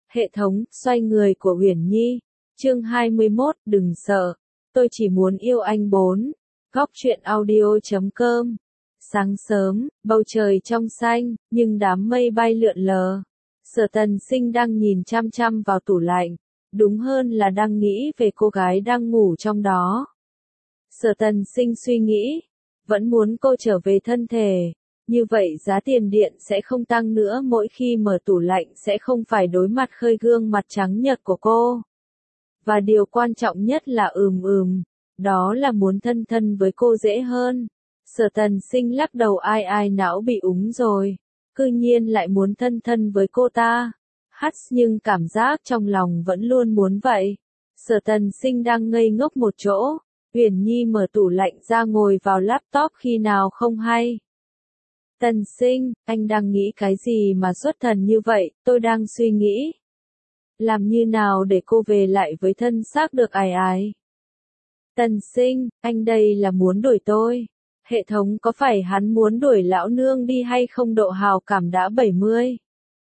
Hệ thống, xoay người của Uyển Nhi. Chương 21, đừng sợ. Tôi chỉ muốn yêu anh 4. Góc truyện audio.com. Sáng sớm, bầu trời trong xanh, nhưng đám mây bay lượn lờ. Sở Tần Sinh đang nhìn chăm chăm vào tủ lạnh. Đúng hơn là đang nghĩ về cô gái đang ngủ trong đó. Sở Tần Sinh suy nghĩ. Vẫn muốn cô trở về thân thể. Như vậy giá tiền điện sẽ không tăng nữa, mỗi khi mở tủ lạnh sẽ không phải đối mặt khơi gương mặt trắng nhợt của cô. Và điều quan trọng nhất là đó là muốn thân thân với cô dễ hơn. Sở Tần Sinh lắc đầu, ai não bị úng rồi. Cư nhiên lại muốn thân thân với cô ta. Nhưng cảm giác trong lòng vẫn luôn muốn vậy. Sở Tần Sinh đang ngây ngốc một chỗ. Uyển Nhi mở tủ lạnh ra ngồi vào laptop khi nào không hay. Tần Sinh, anh đang nghĩ cái gì mà xuất thần như vậy? Tôi đang suy nghĩ. Làm như nào để cô về lại với thân xác được ải. Tần Sinh, anh đây là muốn đuổi tôi. Hệ thống, có phải hắn muốn đuổi lão nương đi hay không? Độ hào cảm đã 70.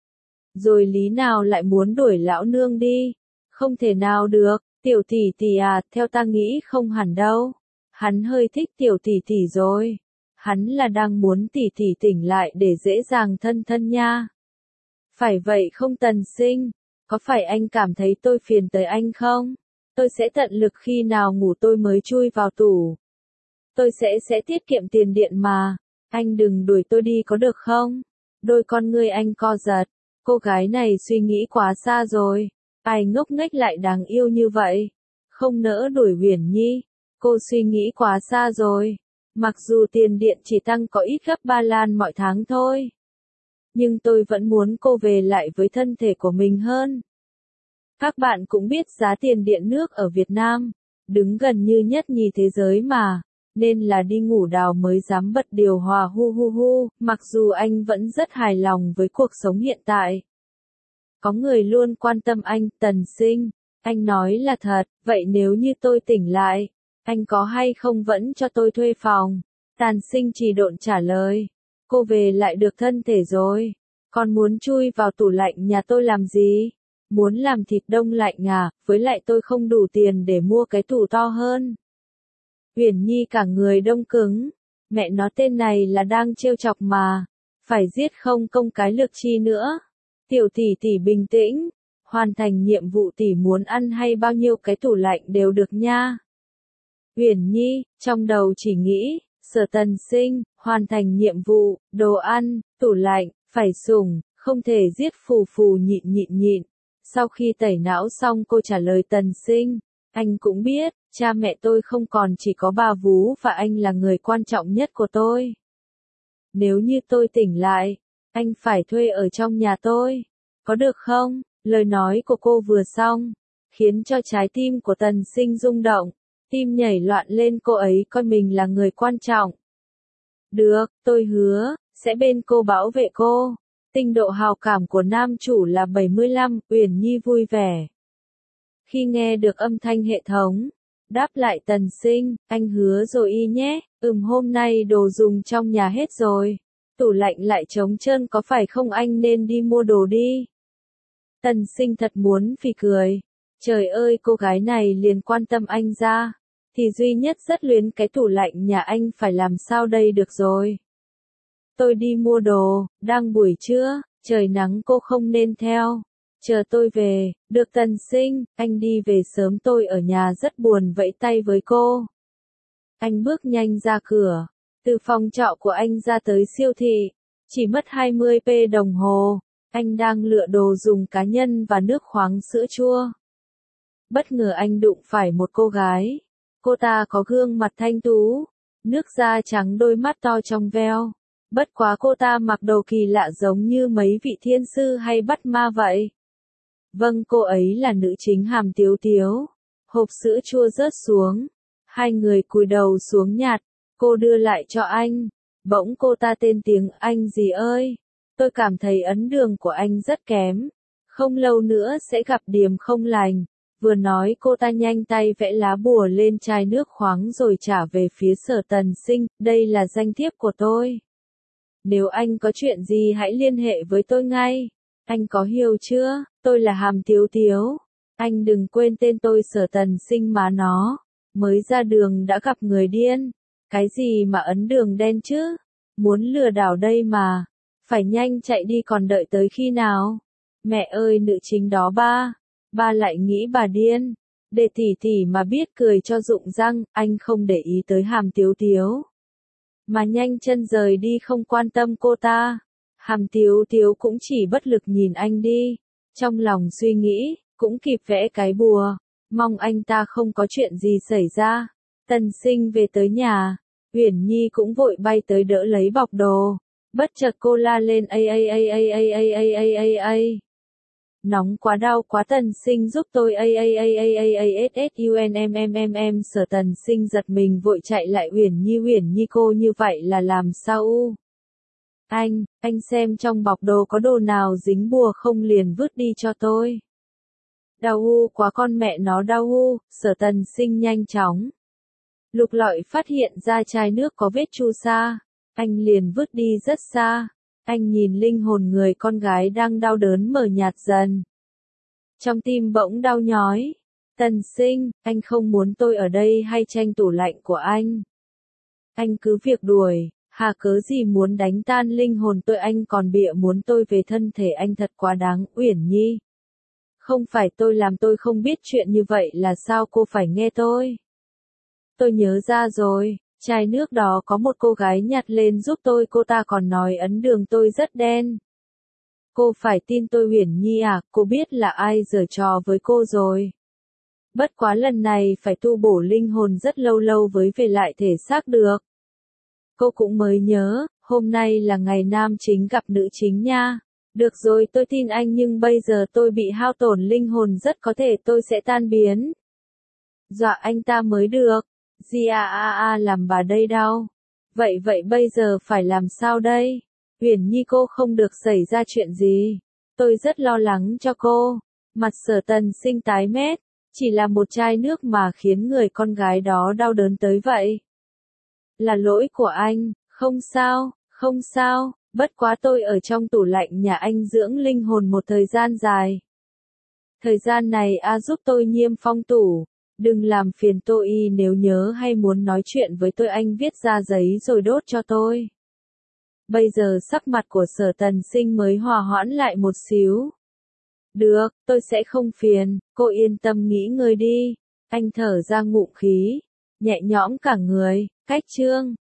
Rồi lý nào lại muốn đuổi lão nương đi? Không thể nào được, tiểu tỷ tỷ à, theo ta nghĩ không hẳn đâu. Hắn hơi thích tiểu tỷ tỷ rồi. Hắn là đang muốn tỷ tỷ tỉnh lại để dễ dàng thân thân nha. Phải vậy không Tần Sinh? Có phải anh cảm thấy tôi phiền tới anh không? Tôi sẽ tận lực khi nào ngủ tôi mới chui vào tủ. Tôi sẽ tiết kiệm tiền điện mà. Anh đừng đuổi tôi đi có được không? Đôi con ngươi anh co giật. Cô gái này suy nghĩ quá xa rồi. Ai ngốc nghếch lại đáng yêu như vậy? Không nỡ đuổi Uyển Nhi. Cô suy nghĩ quá xa rồi. Mặc dù tiền điện chỉ tăng có ít gấp 3 lần mọi tháng thôi. Nhưng tôi vẫn muốn cô về lại với thân thể của mình hơn. Các bạn cũng biết giá tiền điện nước ở Việt Nam, đứng gần như nhất nhì thế giới mà, nên là đi ngủ đào mới dám bật điều hòa hu. Mặc dù anh vẫn rất hài lòng với cuộc sống hiện tại. Có người luôn quan tâm anh, Tần Sinh, anh nói là thật, vậy nếu như tôi tỉnh lại, anh có hay không vẫn cho tôi thuê phòng? Tần Sinh trì độn trả lời, cô về lại được thân thể rồi, còn muốn chui vào tủ lạnh nhà tôi làm gì? Muốn làm thịt đông lạnh à, với lại tôi không đủ tiền để mua cái tủ to hơn. Uyển Nhi cả người đông cứng, mẹ nó tên này là đang trêu chọc mà, phải giết không công cái lược chi nữa. Tiểu tỷ tỷ bình tĩnh, hoàn thành nhiệm vụ, tỷ muốn ăn hay bao nhiêu cái tủ lạnh đều được nha. Uyển Nhi, trong đầu chỉ nghĩ, Sở Tần Sinh, hoàn thành nhiệm vụ, đồ ăn, tủ lạnh, phải sủng, không thể giết phù nhịn. Sau khi tẩy não xong cô trả lời Tần Sinh, anh cũng biết, cha mẹ tôi không còn chỉ có bà vú và anh là người quan trọng nhất của tôi. Nếu như tôi tỉnh lại, anh phải thuê ở trong nhà tôi, có được không? Lời nói của cô vừa xong, khiến cho trái tim của Tần Sinh rung động, tim nhảy loạn lên, cô ấy coi mình là người quan trọng. Được, tôi hứa, sẽ bên cô bảo vệ cô. Tinh độ hào cảm của nam chủ là 75, Uyển Nhi vui vẻ. Khi nghe được âm thanh hệ thống, đáp lại Tần Sinh, anh hứa rồi y nhé, hôm nay đồ dùng trong nhà hết rồi. Tủ lạnh lại trống trơn có phải không, anh nên đi mua đồ đi. Tần Sinh thật muốn phì cười. Trời ơi, cô gái này liền quan tâm anh ra. Thì duy nhất rất luyến cái tủ lạnh nhà anh, phải làm sao đây được rồi. Tôi đi mua đồ, đang buổi trưa, trời nắng cô không nên theo. Chờ tôi về, được Tần Sinh, anh đi về sớm, tôi ở nhà rất buồn, vẫy tay với cô. Anh bước nhanh ra cửa, từ phòng trọ của anh ra tới siêu thị, chỉ mất 20 đồng hồ, anh đang lựa đồ dùng cá nhân và nước khoáng sữa chua. Bất ngờ anh đụng phải một cô gái, cô ta có gương mặt thanh tú, nước da trắng, đôi mắt to trong veo. Bất quá cô ta mặc đồ kỳ lạ giống như mấy vị thiên sư hay bắt ma vậy. Vâng, cô ấy là nữ chính Hàm Tiếu Tiếu. Hộp sữa chua rớt xuống. Hai người cúi đầu xuống nhặt. Cô đưa lại cho anh. Bỗng cô ta tên tiếng, anh gì ơi? Tôi cảm thấy ấn đường của anh rất kém. Không lâu nữa sẽ gặp điểm không lành. Vừa nói cô ta nhanh tay vẽ lá bùa lên chai nước khoáng rồi trả về phía Sở Tần Sinh. Đây là danh thiếp của tôi. Nếu anh có chuyện gì hãy liên hệ với tôi ngay. Anh có hiểu chưa, tôi là Hàm Tiếu Tiếu. Anh đừng quên tên tôi Sở Tần Sinh mà nó. Mới ra đường đã gặp người điên. Cái gì mà ấn đường đen chứ? Muốn lừa đảo đây mà. Phải nhanh chạy đi còn đợi tới khi nào? Mẹ ơi nữ chính đó ba. Ba lại nghĩ bà điên. Để tỷ tỷ mà biết cười cho rụng răng, anh không để ý tới Hàm Tiếu Tiếu. Mà nhanh chân rời đi không quan tâm cô ta. Hàm Tiếu Tiếu cũng chỉ bất lực nhìn anh đi. Trong lòng suy nghĩ, cũng kịp vẽ cái bùa. Mong anh ta không có chuyện gì xảy ra. Tần Sinh về tới nhà. Uyển Nhi cũng vội bay tới đỡ lấy bọc đồ. Bất chợt cô la lên a. Nóng quá đau quá Tần Sinh giúp tôi a. Sở Tần Sinh giật mình vội chạy lại Uyển Nhi cô như vậy là làm sao u? Anh xem trong bọc đồ có đồ nào dính bùa không liền vứt đi cho tôi. Đau u quá con mẹ nó đau u, Sở Tần Sinh nhanh chóng. Lục lọi phát hiện ra chai nước có vết chu sa. Anh liền vứt đi rất xa. Anh nhìn linh hồn người con gái đang đau đớn mờ nhạt dần. Trong tim bỗng đau nhói. Tần Sinh, anh không muốn tôi ở đây hay tranh tủ lạnh của anh? Anh cứ việc đuổi, hà cớ gì muốn đánh tan linh hồn tôi anh còn bịa muốn tôi về thân thể anh thật quá đáng, Uyển Nhi. Không phải tôi làm tôi không biết chuyện như vậy là sao cô phải nghe tôi? Tôi nhớ ra rồi, chai nước đó có một cô gái nhặt lên giúp tôi cô ta còn nói ấn đường tôi rất đen. Cô phải tin tôi Uyển Nhi à, cô biết là ai giở trò với cô rồi. Bất quá lần này phải tu bổ linh hồn rất lâu với về lại thể xác được. Cô cũng mới nhớ, hôm nay là ngày nam chính gặp nữ chính nha. Được rồi tôi tin anh nhưng bây giờ tôi bị hao tổn linh hồn rất có thể tôi sẽ tan biến. Dọa anh ta mới được. Gì làm bà đây đau. Vậy bây giờ phải làm sao đây? Uyển Nhi cô không được xảy ra chuyện gì. Tôi rất lo lắng cho cô. Mặt Sở Tần Sinh tái mét. Chỉ là một chai nước mà khiến người con gái đó đau đớn tới vậy. Là lỗi của anh, không sao, bất quá tôi ở trong tủ lạnh nhà anh dưỡng linh hồn một thời gian dài. Thời gian này giúp tôi niêm phong tủ. Đừng làm phiền tôi nếu nhớ hay muốn nói chuyện với tôi anh viết ra giấy rồi đốt cho tôi. Bây giờ sắc mặt của Sở Tần Sinh mới hòa hoãn lại một xíu. Được, tôi sẽ không phiền, cô yên tâm nghỉ ngơi đi. Anh thở ra ngụm khí, nhẹ nhõm cả người, cách chương.